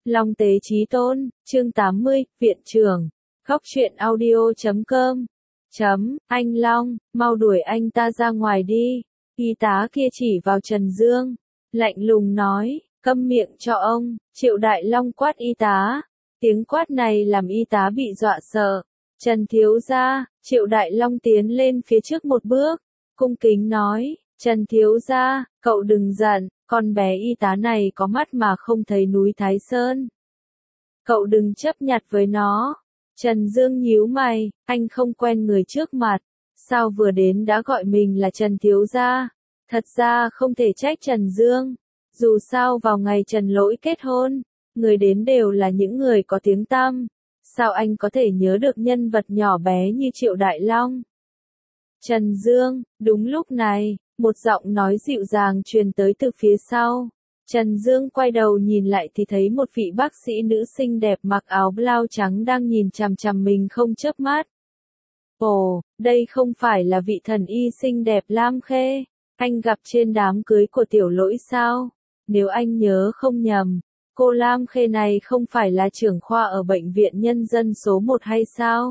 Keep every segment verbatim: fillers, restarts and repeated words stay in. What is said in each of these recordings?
Long Tế Chí Tôn, chương tám mươi, Viện trưởng. Góc truyện audio chấm com. Chấm, anh Long, mau đuổi anh ta ra ngoài đi. Y tá kia chỉ vào Trần Dương. Lạnh lùng nói, câm miệng cho ông. Triệu Đại Long quát y tá. Tiếng quát này làm y tá bị dọa sợ. Trần thiếu gia, Triệu Đại Long tiến lên phía trước một bước. Cung kính nói, Trần thiếu gia, cậu đừng giận, con bé y tá này có mắt mà không thấy núi Thái Sơn. Cậu đừng chấp nhặt với nó. Trần Dương nhíu mày, anh không quen người trước mặt. Sao vừa đến đã gọi mình là Trần thiếu gia? Thật ra không thể trách Trần Dương. Dù sao vào ngày Trần Lỗi kết hôn, người đến đều là những người có tiếng tăm. Sao anh có thể nhớ được nhân vật nhỏ bé như Triệu Đại Long? Trần Dương, đúng lúc này, một giọng nói dịu dàng truyền tới từ phía sau. Trần Dương quay đầu nhìn lại thì thấy một vị bác sĩ nữ xinh đẹp mặc áo blau trắng đang nhìn chằm chằm mình không chớp mắt. Ồ, đây không phải là vị thần y xinh đẹp Lam Khê, anh gặp trên đám cưới của Tiểu Lỗi sao? Nếu anh nhớ không nhầm, cô Lam Khê này không phải là trưởng khoa ở bệnh viện nhân dân số một hay sao?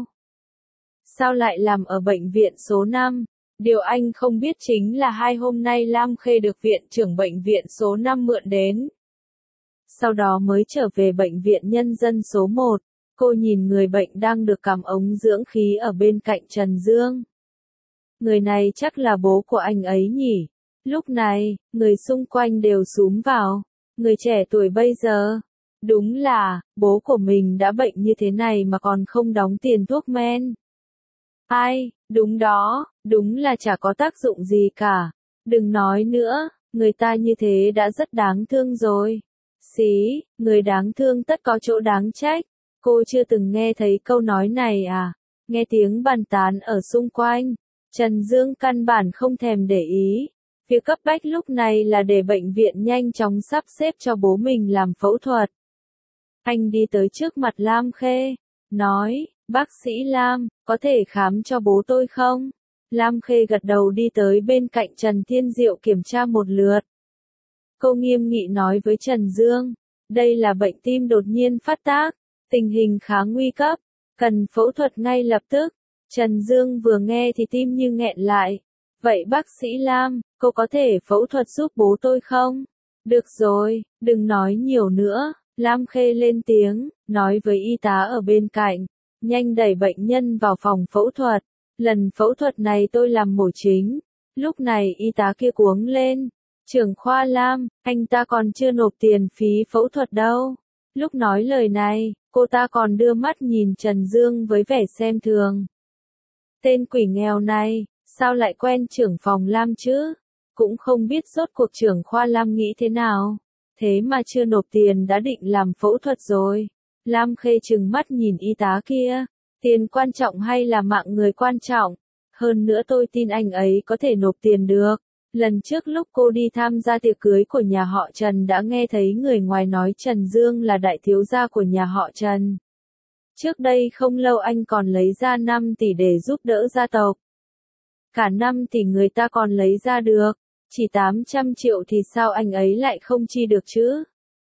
Sao lại làm ở bệnh viện số năm? Điều anh không biết chính là hai hôm nay Lam Khê được viện trưởng bệnh viện số năm mượn đến. Sau đó mới trở về bệnh viện nhân dân số một, cô nhìn người bệnh đang được cắm ống dưỡng khí ở bên cạnh Trần Dương. Người này chắc là bố của anh ấy nhỉ? Lúc này, người xung quanh đều xúm vào. Người trẻ tuổi bây giờ, đúng là, bố của mình đã bệnh như thế này mà còn không đóng tiền thuốc men. Ai, đúng đó, đúng là chả có tác dụng gì cả. Đừng nói nữa, người ta như thế đã rất đáng thương rồi. Xí, người đáng thương tất có chỗ đáng trách. Cô chưa từng nghe thấy câu nói này à? Nghe tiếng bàn tán ở xung quanh, Trần Dương căn bản không thèm để ý. Việc cấp bách lúc này là để bệnh viện nhanh chóng sắp xếp cho bố mình làm phẫu thuật. Anh đi tới trước mặt Lam Khê, nói, bác sĩ Lam, có thể khám cho bố tôi không? Lam Khê gật đầu đi tới bên cạnh Trần Thiên Diệu kiểm tra một lượt. Cô nghiêm nghị nói với Trần Dương, đây là bệnh tim đột nhiên phát tác, tình hình khá nguy cấp, cần phẫu thuật ngay lập tức. Trần Dương vừa nghe thì tim như nghẹn lại. Vậy bác sĩ Lam, cô có thể phẫu thuật giúp bố tôi không? Được rồi, đừng nói nhiều nữa. Lam Khê lên tiếng, nói với y tá ở bên cạnh, nhanh đẩy bệnh nhân vào phòng phẫu thuật. Lần phẫu thuật này tôi làm mổ chính. Lúc này y tá kia cuống lên, trưởng khoa Lam, anh ta còn chưa nộp tiền phí phẫu thuật đâu. Lúc nói lời này, cô ta còn đưa mắt nhìn Trần Dương với vẻ xem thường. Tên quỷ nghèo này, sao lại quen trưởng phòng Lam chứ? Cũng không biết rốt cuộc trưởng khoa Lam nghĩ thế nào. Thế mà chưa nộp tiền đã định làm phẫu thuật rồi. Lam Khê trừng mắt nhìn y tá kia. Tiền quan trọng hay là mạng người quan trọng? Hơn nữa tôi tin anh ấy có thể nộp tiền được. Lần trước lúc cô đi tham gia tiệc cưới của nhà họ Trần đã nghe thấy người ngoài nói Trần Dương là đại thiếu gia của nhà họ Trần. Trước đây không lâu anh còn lấy ra năm tỷ để giúp đỡ gia tộc. Cả năm tỷ người ta còn lấy ra được. Chỉ tám trăm triệu thì sao anh ấy lại không chi được chứ?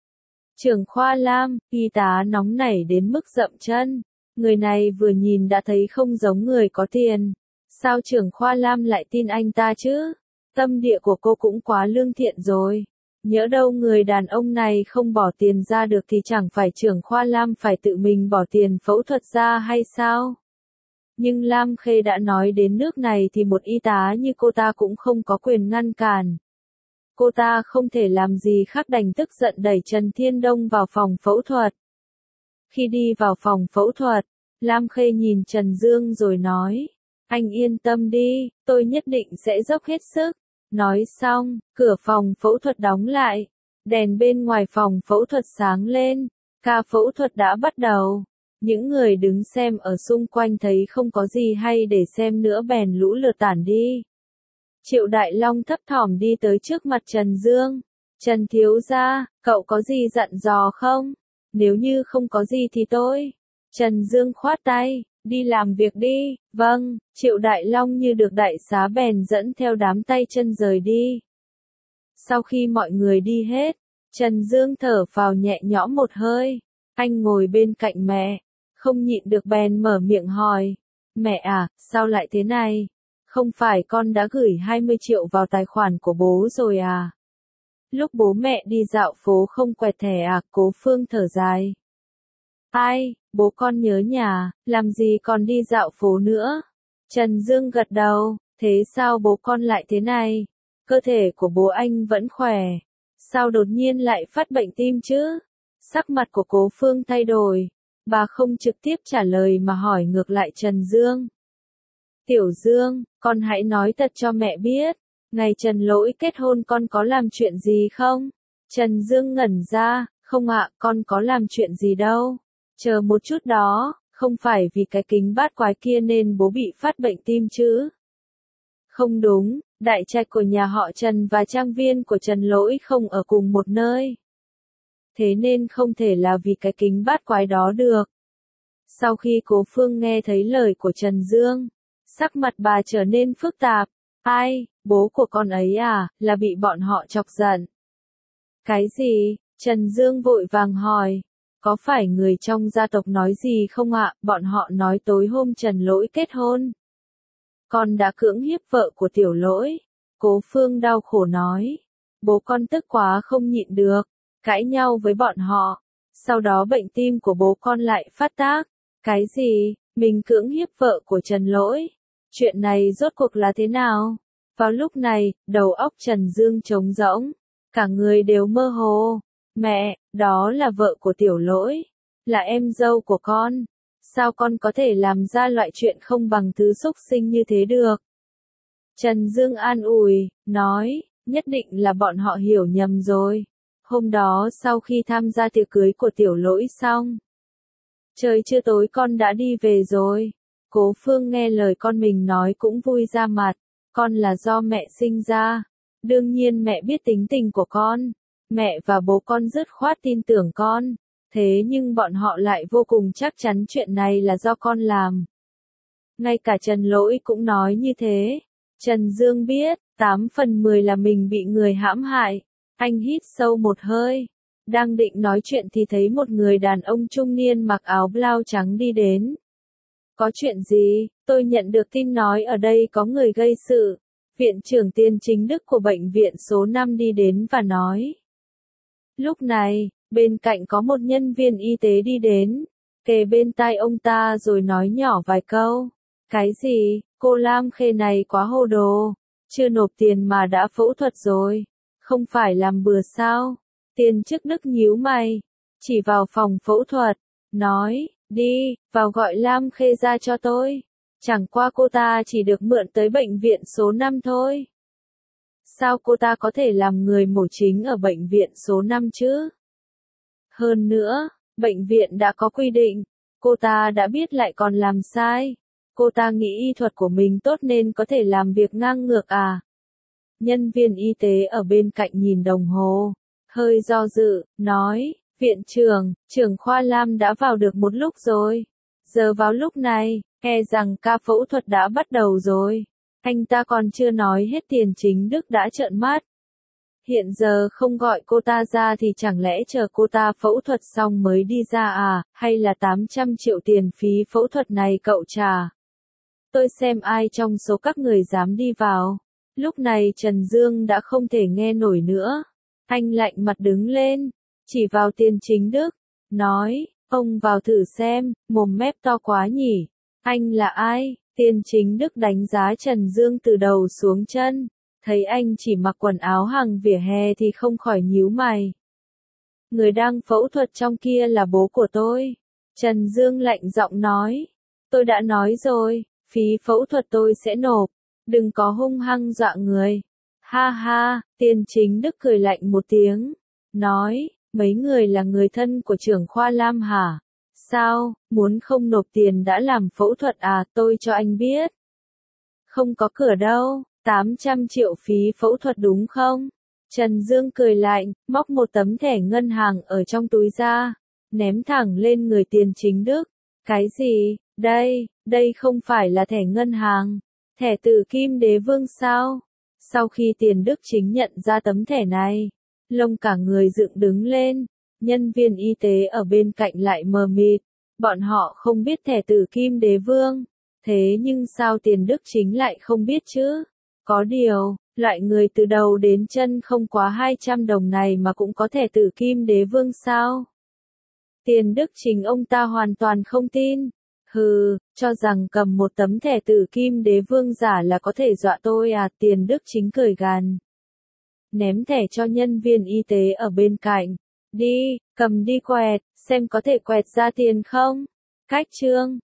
Trưởng khoa Lam, y tá nóng nảy đến mức dậm chân. Người này vừa nhìn đã thấy không giống người có tiền. Sao trưởng khoa Lam lại tin anh ta chứ? Tâm địa của cô cũng quá lương thiện rồi. Nhỡ đâu người đàn ông này không bỏ tiền ra được thì chẳng phải trưởng khoa Lam phải tự mình bỏ tiền phẫu thuật ra hay sao? Nhưng Lam Khê đã nói đến nước này thì một y tá như cô ta cũng không có quyền ngăn cản. Cô ta không thể làm gì khác đành tức giận đẩy Trần Thiên Đông vào phòng phẫu thuật. Khi đi vào phòng phẫu thuật, Lam Khê nhìn Trần Dương rồi nói, anh yên tâm đi, tôi nhất định sẽ dốc hết sức. Nói xong, cửa phòng phẫu thuật đóng lại, đèn bên ngoài phòng phẫu thuật sáng lên, ca phẫu thuật đã bắt đầu. Những người đứng xem ở xung quanh thấy không có gì hay để xem nữa bèn lũ lượt tản đi. Triệu Đại Long thấp thỏm đi tới trước mặt Trần Dương. Trần thiếu gia, cậu có gì dặn dò không? Nếu như không có gì thì tôi. Trần Dương khoát tay, đi làm việc đi. Vâng, Triệu Đại Long như được đại xá bèn dẫn theo đám tay chân rời đi. Sau khi mọi người đi hết, Trần Dương thở phào nhẹ nhõm một hơi. Anh ngồi bên cạnh mẹ, không nhịn được bèn mở miệng hỏi. Mẹ à, sao lại thế này? Không phải con đã gửi hai mươi triệu vào tài khoản của bố rồi à? Lúc bố mẹ đi dạo phố không quẹt thẻ à? Cố Phương thở dài. Ai, bố con nhớ nhà, làm gì còn đi dạo phố nữa? Trần Dương gật đầu, thế sao bố con lại thế này? Cơ thể của bố anh vẫn khỏe. Sao đột nhiên lại phát bệnh tim chứ? Sắc mặt của Cố Phương thay đổi. Bà không trực tiếp trả lời mà hỏi ngược lại Trần Dương. Tiểu Dương, con hãy nói thật cho mẹ biết. Ngày Trần Lỗi kết hôn con có làm chuyện gì không? Trần Dương ngẩn ra, không ạ, con có làm chuyện gì đâu. Chờ một chút đó, không phải vì cái kính bát quái kia nên bố bị phát bệnh tim chứ? Không đúng, đại trạch của nhà họ Trần và trang viên của Trần Lỗi không ở cùng một nơi. Thế nên không thể là vì cái kính bát quái đó được. Sau khi Cố Phương nghe thấy lời của Trần Dương, sắc mặt bà trở nên phức tạp. Ai, bố của con ấy à, là bị bọn họ chọc giận. Cái gì? Trần Dương vội vàng hỏi. Có phải người trong gia tộc nói gì không ạ? Bọn họ nói tối hôm Trần Lỗi kết hôn. Con đã cưỡng hiếp vợ của Tiểu Lỗi. Cố Phương đau khổ nói. Bố con tức quá không nhịn được, cãi nhau với bọn họ. Sau đó bệnh tim của bố con lại phát tác. Cái gì? Mình cưỡng hiếp vợ của Trần Lỗi? Chuyện này rốt cuộc là thế nào? Vào lúc này, đầu óc Trần Dương trống rỗng. Cả người đều mơ hồ. Mẹ, đó là vợ của Tiểu Lỗi. Là em dâu của con. Sao con có thể làm ra loại chuyện không bằng thứ xúc sinh như thế được? Trần Dương an ủi, nói, nhất định là bọn họ hiểu nhầm rồi. Hôm đó sau khi tham gia tiệc cưới của Tiểu Lỗi xong, trời chưa tối con đã đi về rồi. Cố Phương nghe lời con mình nói cũng vui ra mặt. Con là do mẹ sinh ra. Đương nhiên mẹ biết tính tình của con. Mẹ và bố con dứt khoát tin tưởng con. Thế nhưng bọn họ lại vô cùng chắc chắn chuyện này là do con làm. Ngay cả Trần Lỗi cũng nói như thế. Trần Dương biết, tám phần mười là mình bị người hãm hại. Anh hít sâu một hơi. Đang định nói chuyện thì thấy một người đàn ông trung niên mặc áo blau trắng đi đến. Có chuyện gì? Tôi nhận được tin nói ở đây có người gây sự. Viện trưởng Tiên Chính Đức của bệnh viện số năm đi đến và nói. Lúc này, bên cạnh có một nhân viên y tế đi đến, kề bên tai ông ta rồi nói nhỏ vài câu. Cái gì? Cô Lam Khê này quá hồ đồ. Chưa nộp tiền mà đã phẫu thuật rồi. Không phải làm bừa sao? Tiên Chức Đức nhíu mày. Chỉ vào phòng phẫu thuật. Nói, đi, vào gọi Lam Khê ra cho tôi. Chẳng qua cô ta chỉ được mượn tới bệnh viện số năm thôi. Sao cô ta có thể làm người mổ chính ở bệnh viện số năm chứ? Hơn nữa, bệnh viện đã có quy định. Cô ta đã biết lại còn làm sai. Cô ta nghĩ y thuật của mình tốt nên có thể làm việc ngang ngược à? Nhân viên y tế ở bên cạnh nhìn đồng hồ, hơi do dự, nói, viện trưởng, trưởng khoa Lam đã vào được một lúc rồi. Giờ vào lúc này, e rằng ca phẫu thuật đã bắt đầu rồi. Anh ta còn chưa nói hết Tiền Chính Đức đã trợn mắt. Hiện giờ không gọi cô ta ra thì chẳng lẽ chờ cô ta phẫu thuật xong mới đi ra à, hay là tám trăm triệu tiền phí phẫu thuật này cậu trả? Tôi xem ai trong số các người dám đi vào. Lúc này Trần Dương đã không thể nghe nổi nữa. Anh lạnh mặt đứng lên, chỉ vào Tiền Chính Đức, nói, ông vào thử xem, mồm mép to quá nhỉ. Anh là ai? Tiền Chính Đức đánh giá Trần Dương từ đầu xuống chân, thấy anh chỉ mặc quần áo hàng vỉa hè thì không khỏi nhíu mày. Người đang phẫu thuật trong kia là bố của tôi. Trần Dương lạnh giọng nói, tôi đã nói rồi, phí phẫu thuật tôi sẽ nộp, đừng có hung hăng dọa người. Ha ha, Tiền Chính Đức cười lạnh một tiếng, nói, mấy người là người thân của trưởng khoa Lam hả? Sao, muốn không nộp tiền đã làm phẫu thuật à, tôi cho anh biết. Không có cửa đâu, tám trăm triệu phí phẫu thuật đúng không? Trần Dương cười lạnh, móc một tấm thẻ ngân hàng ở trong túi ra, ném thẳng lên người Tiền Chính Đức. Cái gì? Đây, đây không phải là thẻ ngân hàng. Thẻ từ Kim Đế Vương sao? Sau khi Tiền Đức Chính nhận ra tấm thẻ này, lông cả người dựng đứng lên. Nhân viên y tế ở bên cạnh lại mờ mịt. Bọn họ không biết thẻ tử kim đế vương. Thế nhưng sao Tiền Đức Chính lại không biết chứ? Có điều, loại người từ đầu đến chân không quá hai trăm đồng này mà cũng có thẻ tử kim đế vương sao? Tiền Đức Chính ông ta hoàn toàn không tin. Hừ, cho rằng cầm một tấm thẻ tử kim đế vương giả là có thể dọa tôi à? Tiền Đức Chính cười gằn. Ném thẻ cho nhân viên y tế ở bên cạnh. Đi, cầm đi quẹt, xem có thể quẹt ra tiền không? Cách chương